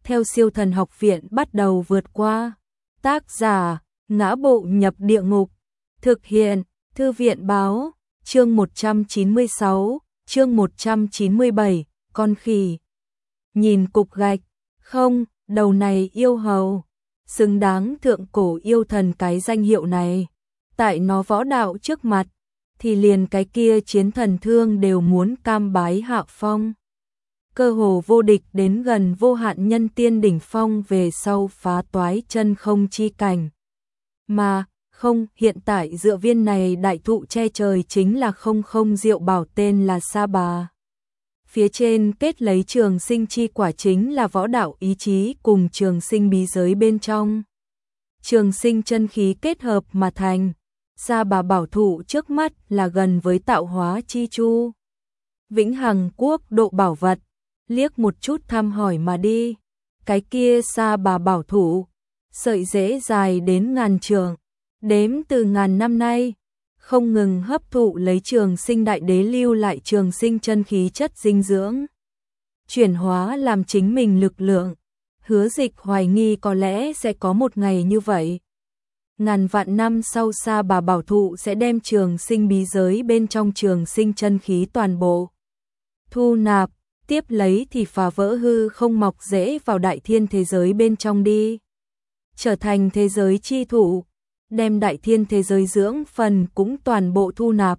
theo Siêu Thần Học Viện bắt đầu vượt qua. Tác giả: Ngã Bộ Nhập Địa Ngục. Thực hiện: Thư viện báo. Chương 196, chương 197, con khỉ. Nhìn cục gạch, không, đầu này yêu hầu, xứng đáng thượng cổ yêu thần cái danh hiệu này. Tại nó võ đạo trước mặt, thì liền cái kia chiến thần thương đều muốn cam bái hạ phong. Cơ hồ vô địch đến gần vô hạn nhân tiên đỉnh phong về sau phá toái chân không chi cảnh. Mà, không, hiện tại dựa viên này đại thụ che trời chính là không không diệu bảo tên là Sa Bà. Phía trên kết lấy trường sinh chi quả chính là võ đạo ý chí cùng trường sinh bí giới bên trong. Trường sinh chân khí kết hợp mà thành. Sa Bà bảo thụ trước mắt là gần với tạo hóa chi chu. Vĩnh Hằng quốc độ bảo vật, liếc một chút thăm hỏi mà đi. Cái kia Sa Bà bảo thụ, sợi rễ dài đến ngàn trượng, đếm từ ngàn năm nay, không ngừng hấp thụ lấy trường sinh đại đế lưu lại trường sinh chân khí chất dinh dưỡng, chuyển hóa làm chính mình lực lượng. Hứa Dịch hoài nghi có lẽ sẽ có một ngày như vậy. Ngàn vạn năm sau Sa Bà bảo thụ sẽ đem trường sinh bí giới bên trong trường sinh chân khí toàn bộ thu nạp, tiếp lấy thì phá vỡ hư không mọc rễ vào đại thiên thế giới bên trong đi, trở thành thế giới chi thụ, đem đại thiên thế giới dưỡng phần cũng toàn bộ thu nạp.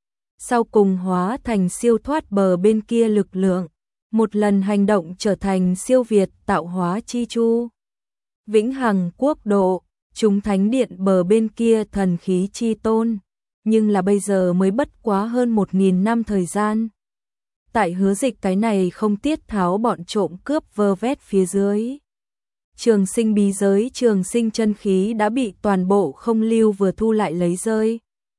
Sau cùng hóa thành siêu thoát bờ bên kia lực lượng, một lần hành động trở thành siêu việt tạo hóa chi chu. Vĩnh Hằng quốc độ, chúng thánh điện bờ bên kia thần khí chi tôn, nhưng là bây giờ mới bất quá hơn 1000 năm thời gian. Tại Hứa Dịch cái này không tiết tháo bọn trộm cướp vơ vét phía dưới. Trường sinh bí giới trường sinh chân khí đã bị toàn bộ không lưu vừa thu lại lấy rơi.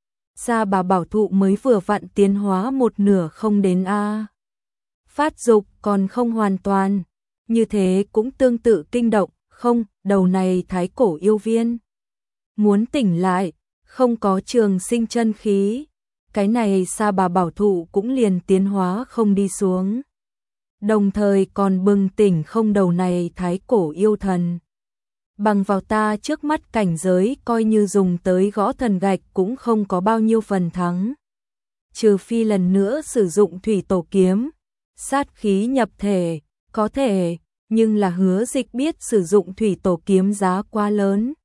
Sa Bà bảo thụ mới vừa vặn tiến hóa một nửa không đến a. Phát dục còn không hoàn toàn, như thế cũng tương tự kinh động, không, đầu này thái cổ yêu viên. Muốn tỉnh lại, không có trường sinh chân khí, cái này Sa Bà bảo thụ cũng liền tiến hóa không đi xuống. Đồng thời còn bừng tỉnh không đầu này thái cổ yêu thần. Bằng vào ta trước mắt cảnh giới coi như dùng tới gõ thần gạch cũng không có bao nhiêu phần thắng. Trừ phi lần nữa sử dụng thủy tổ kiếm, sát khí nhập thể, có thể, nhưng là Hứa Dịch biết sử dụng thủy tổ kiếm giá quá lớn.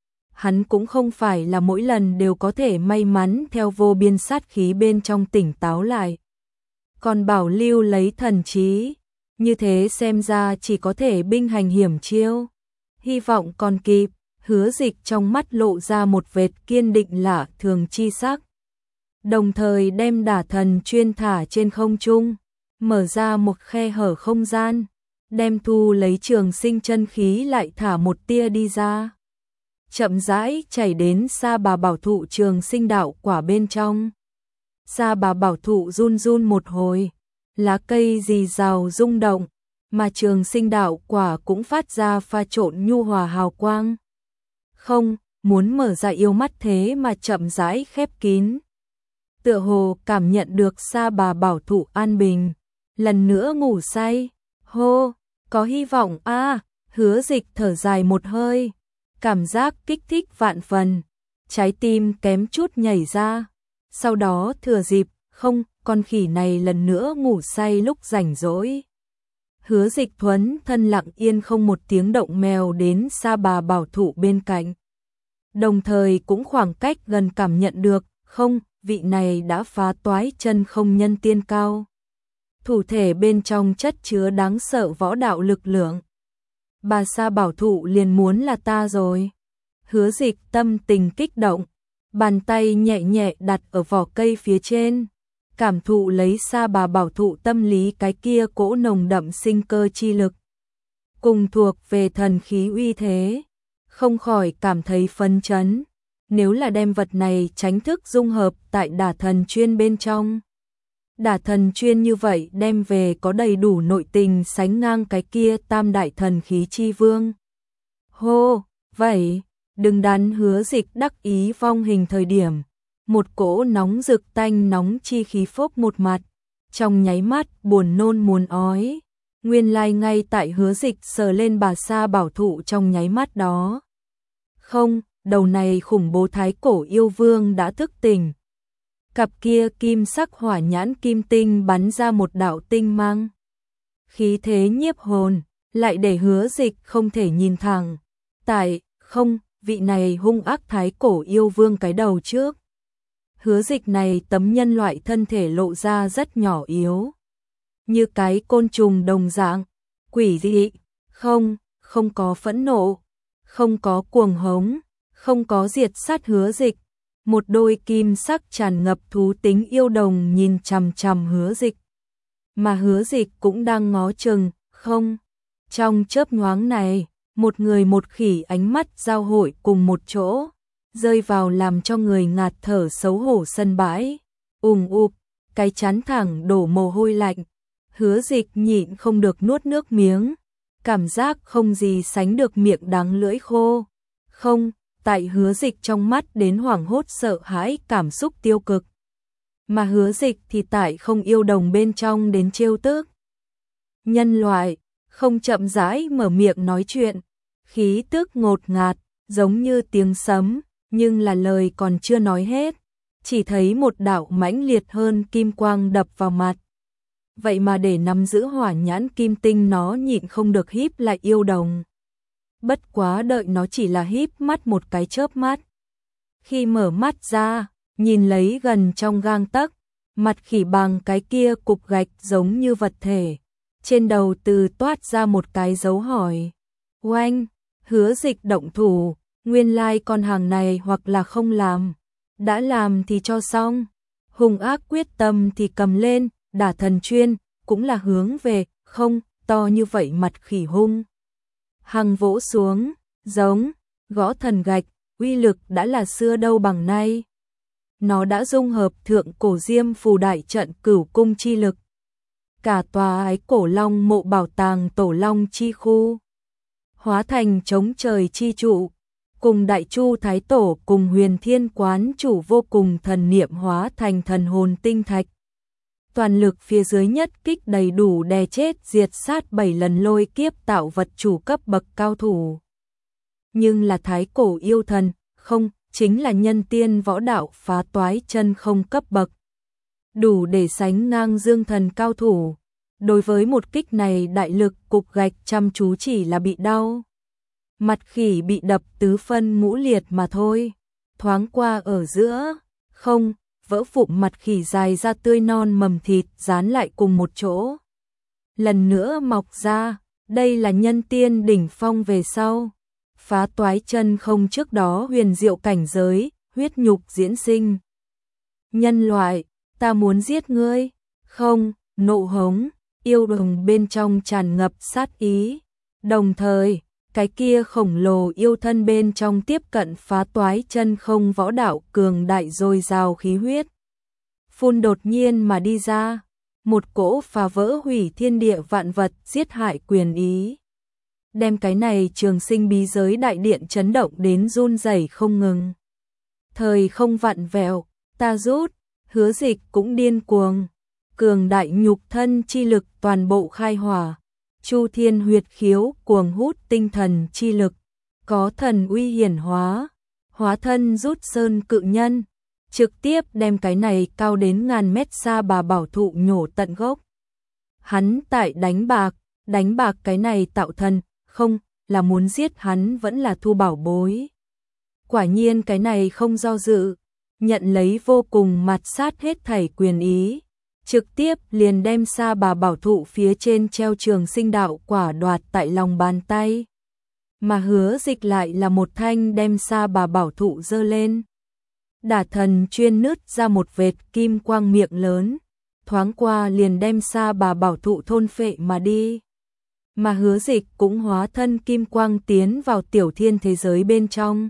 Hắn cũng không phải là mỗi lần đều có thể may mắn theo vô biên sát khí bên trong tỉnh táo lại. Còn bảo lưu lấy thần trí, như thế xem ra chỉ có thể binh hành hiểm chiêu. Hy vọng còn kịp, Hứa Dịch trong mắt lộ ra một vệt kiên định lạ thường chi sắc. Đồng thời đem đả thần chuyên thả trên không trung, mở ra một khe hở không gian, đem thu lấy trường sinh chân khí lại thả một tia đi ra. Chậm rãi chảy đến Sa Bà bảo thụ trường sinh đạo quả bên trong. Sa Bà bảo thụ run run một hồi, lá cây rì rào rung động, mà trường sinh đạo quả cũng phát ra pha trộn nhu hòa hào quang. Không, muốn mở ra yêu mắt thế mà chậm rãi khép kín. Tựa hồ cảm nhận được Sa Bà bảo thụ an bình, lần nữa ngủ say. Hô, có hy vọng a. Hứa Dịch thở dài một hơi, cảm giác kích thích vạn phần, trái tim kém chút nhảy ra. Sau đó thừa dịp, không, con khỉ này lần nữa ngủ say lúc rảnh rỗi. Hứa Dịch thuấn thân lặng yên không một tiếng động mèo đến Sa Bà bảo thụ bên cạnh. Đồng thời cũng khoảng cách gần cảm nhận được, không, vị này đã phá toái chân không nhân tiên cao. Thủ thể bên trong chất chứa đáng sợ võ đạo lực lượng. Bà Sa bảo thụ liền muốn là ta rồi. Hứa Dịch tâm tình kích động, bàn tay nhẹ nhẹ đặt ở vỏ cây phía trên, cảm thụ lấy Sa Bà bảo thụ tâm lý cái kia cỗ nồng đậm sinh cơ chi lực. Cùng thuộc về thần khí uy thế, không khỏi cảm thấy phấn chấn. Nếu là đem vật này tránh thức dung hợp tại đả thần chuyên bên trong. Đả thần chuyên như vậy đem về có đầy đủ nội tình sánh ngang cái kia tam đại thần khí chi vương. Hô, vậy, đừng đắn Hứa Dịch đắc ý vong hình thời điểm. Một cỗ nóng rực tanh nóng chi khí phốc một mặt, trong nháy mắt buồn nôn muốn ói. Nguyên lai ngay tại Hứa Dịch sờ lên bà Sa Bảo Thụ trong nháy mắt đó. Không, đầu này khủng bố thái cổ yêu vương đã thức tỉnh. Cặp kia kim sắc hỏa nhãn kim tinh bắn ra một đạo tinh mang. Khí thế nhiếp hồn, lại để Hứa Dịch không thể nhìn thẳng. Không, vị này hung ác thái cổ yêu vương cái đầu trước. Hứa Dịch này tấm nhân loại thân thể lộ ra rất nhỏ yếu. Như cái côn trùng đồng dạng, quỷ dị, không có phẫn nộ, không có cuồng hống, không có diệt sát Hứa Dịch. Một đôi kim sắc tràn ngập thú tính yêu đồng nhìn chằm chằm Hứa Dịch. Mà Hứa Dịch cũng đang ngó chừng, không. Trong chớp nhoáng này, một người một khỉ ánh mắt giao hội cùng một chỗ, rơi vào làm cho người ngạt thở xấu hổ sân bãi. Cái chán thẳng đổ mồ hôi lạnh. Hứa Dịch nhịn không được nuốt nước miếng, cảm giác không gì sánh được miệng đắng lưỡi khô. Không, tại Hứa Dịch trong mắt đến hoảng hốt sợ hãi cảm xúc tiêu cực. Mà Hứa Dịch thì tại không yêu đồng bên trong đến trêu tức. Nhân loại, không chậm rãi mở miệng nói chuyện, khí tức ngột ngạt, giống như tiếng sấm, nhưng là lời còn chưa nói hết, chỉ thấy một đạo mãnh liệt hơn kim quang đập vào mặt. Vậy mà để nắm giữ hỏa nhãn kim tinh nó nhịn không được híp lại yêu đồng. Bất quá đợi nó chỉ là híp mắt một cái chớp mắt. Khi mở mắt ra, nhìn lấy gần trong gang tấc, mặt khỉ bằng cái kia cục gạch giống như vật thể. Trên đầu từ toát ra một cái dấu hỏi. Oanh, Hứa Dịch động thủ, nguyên lai con hàng này hoặc là không làm. Đã làm thì cho xong. Hung ác quyết tâm thì cầm lên, đả thần chuyên, cũng là hướng về, không, to như vậy mặt khỉ hung. Hằng vỗ xuống, giống, gõ thần gạch, uy lực đã là xưa đâu bằng nay. Nó đã dung hợp thượng cổ diêm phù đại trận cửu cung chi lực. Cả tòa ái cổ long mộ bảo tàng tổ long chi khu. Hóa thành chống trời chi trụ. Cùng đại chu thái tổ cùng huyền thiên quán chủ vô cùng thần niệm hóa thành thần hồn tinh thạch. Toàn lực phía dưới nhất kích đầy đủ đè chết diệt sát 7 lần lôi kiếp tạo vật chủ cấp bậc cao thủ. Nhưng là thái cổ yêu thần, không, chính là nhân tiên võ đạo phá toái chân không cấp bậc. Đủ để sánh ngang dương thần cao thủ. Đối với một kích này đại lực cục gạch chăm chú chỉ là bị đau. Mặt khỉ bị đập tứ phân ngũ liệt mà thôi. Thoáng qua ở giữa, không, vỡ vụn mặt khỉ dài ra tươi non mầm thịt dán lại cùng một chỗ. Lần nữa mọc ra, đây là nhân tiên đỉnh phong về sau. Phá toái chân không trước đó huyền diệu cảnh giới, huyết nhục diễn sinh. Nhân loại, ta muốn giết ngươi. Không, nộ hống, yêu đồng bên trong tràn ngập sát ý. Đồng thời, cái kia khổng lồ yêu thân bên trong tiếp cận phá toái chân không võ đạo cường đại dồi dào khí huyết. Phun đột nhiên mà đi ra, một cỗ phá vỡ hủy thiên địa vạn vật giết hại quyền ý. Đem cái này trường sinh bí giới đại điện chấn động đến run rẩy không ngừng. Thời không vặn vẹo, ta rút, Hứa Dịch cũng điên cuồng. Cường đại nhục thân chi lực toàn bộ khai hỏa. Chu thiên huyệt khiếu cuồng hút tinh thần chi lực. Có thần uy hiển hóa. Hóa thân rút sơn cự nhân. Trực tiếp đem cái này cao đến ngàn mét xa bà bảo thụ nhổ tận gốc. Hắn tại đánh bạc cái này tạo thần, không, là muốn giết hắn vẫn là thu bảo bối. Quả nhiên cái này không do dự, nhận lấy vô cùng mạt sát hết thảy quyền ý. Trực tiếp liền đem xa bà bảo thụ phía trên treo trường sinh đạo quả đoạt tại lòng bàn tay. Mà Hứa Dịch lại là một thanh đem xa bà bảo thụ giơ lên. Đả thần chuyên nứt ra một vệt kim quang miệng lớn, thoáng qua liền đem xa bà bảo thụ thôn phệ mà đi. Mà Hứa Dịch cũng hóa thân kim quang tiến vào tiểu thiên thế giới bên trong.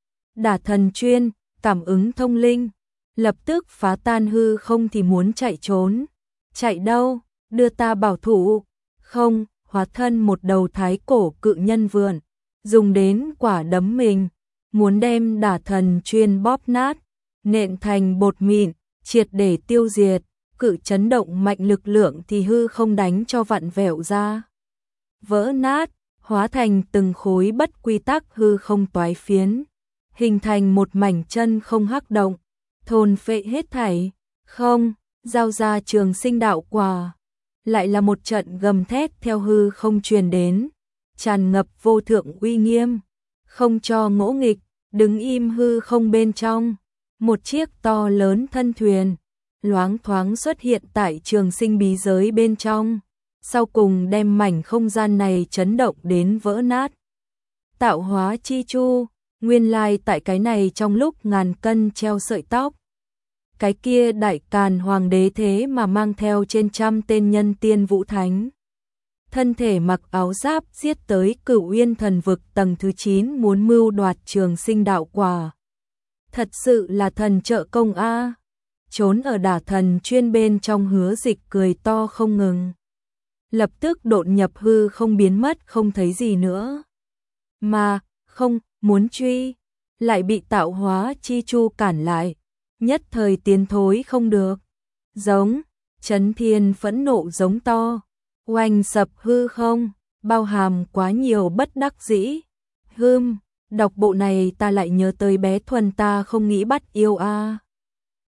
Đả thần chuyên, cảm ứng thông linh, lập tức phá tan hư không thì muốn chạy trốn. Chạy đâu, đưa ta bảo thụ. Không, hóa thân một đầu thái cổ cự nhân vượn, dùng đến quả đấm mình, muốn đem đả thần chuyên bóp nát, nện thành bột mịn, triệt để tiêu diệt. cự chấn động mạnh lực lượng thì hư không đánh cho vặn vẹo ra. Vỡ nát, hóa thành từng khối bất quy tắc hư không toái phiến, hình thành một mảnh chân không hắc động, thôn phệ hết thảy, không, giao ra trường sinh đạo quả. Lại là một trận gầm thét theo hư không truyền đến, tràn ngập vô thượng uy nghiêm, không cho ngỗ nghịch, đứng im hư không bên trong. Một chiếc to lớn thân thuyền, loáng thoáng xuất hiện tại trường sinh bí giới bên trong, sau cùng đem mảnh không gian này chấn động đến vỡ nát. Tạo hóa chi chu, nguyên lai tại cái này trong lúc ngàn cân treo sợi tóc. Cái kia đại càn hoàng đế thế mà mang theo trên trăm tên nhân tiên vũ thánh. Thân thể mặc áo giáp giết tới Cửu Uyên thần vực tầng thứ 9 muốn mưu đoạt trường sinh đạo quả. Thật sự là thần trợ công a. Trốn ở đả thần chuyên bên trong Hứa Dịch cười to không ngừng. Lập tức độn nhập hư không biến mất không thấy gì nữa. Mà, không, muốn truy, lại bị tạo hóa chi chu cản lại. Nhất thời tiến thối không được. Giống, Chấn Thiên phẫn nộ giống to. Oanh sập hư không, bao hàm quá nhiều bất đắc dĩ. Đọc bộ này ta lại nhớ tới bé Thuần ta không nghĩ bắt yêu a.